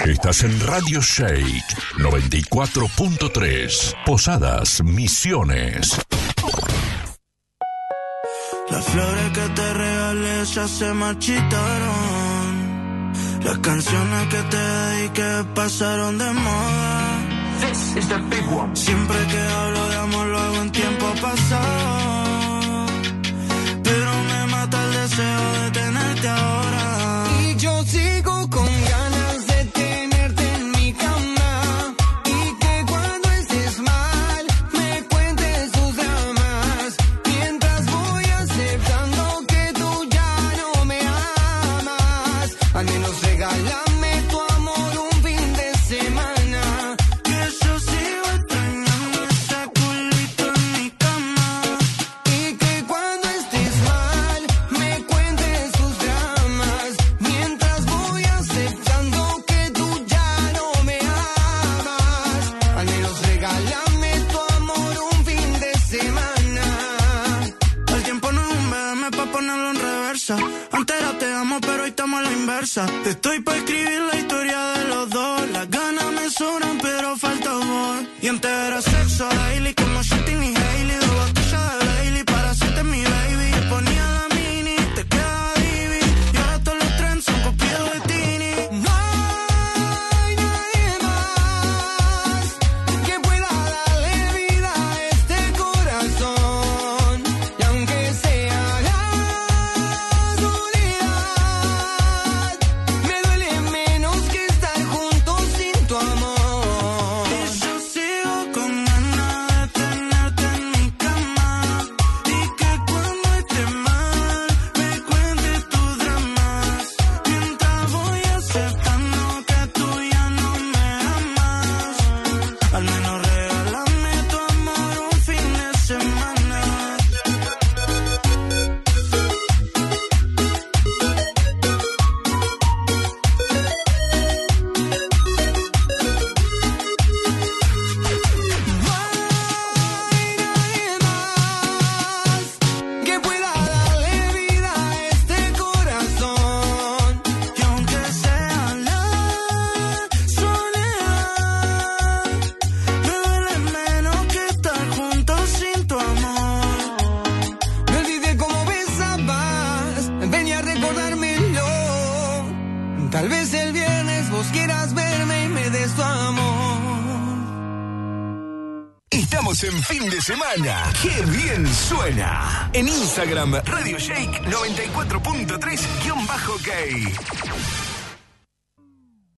Estás en Radio Shake 94.3, Posadas, Misiones. Las flores que te regalé ya se marchitaron. Las canciones que te dediqué pasaron de moda. This is the big one. Siempre que hablo de amor lo hago en tiempo pasado, pero me mata el deseo de tenerte ahora. Y yo sigo con ganas de tenerte en mi cama, y que cuando estés mal me cuentes tus dramas, mientras voy aceptando que tú ya no me amas. Al menos regálame tu amor un fin de semana. Antes era te amo, pero hoy estamos a la inversa. Estoy para escribir la historia de los dos. Las ganas me sobran, pero falta amor. Y antes era sexo daily, como Shitting y Hailey. 2 botellas de Bailey para hacerte mi baby. Yo ponía la mini, te quedaba divi. Y ahora todos los trends son copiados de Tini. No hay nadie más que pueda darle vida a este corazón. Y aunque sea tal vez el viernes vos quieras verme y me des tu amor. Estamos en fin de semana. ¡Qué bien suena! En Instagram, Radio Shake 94.3-K.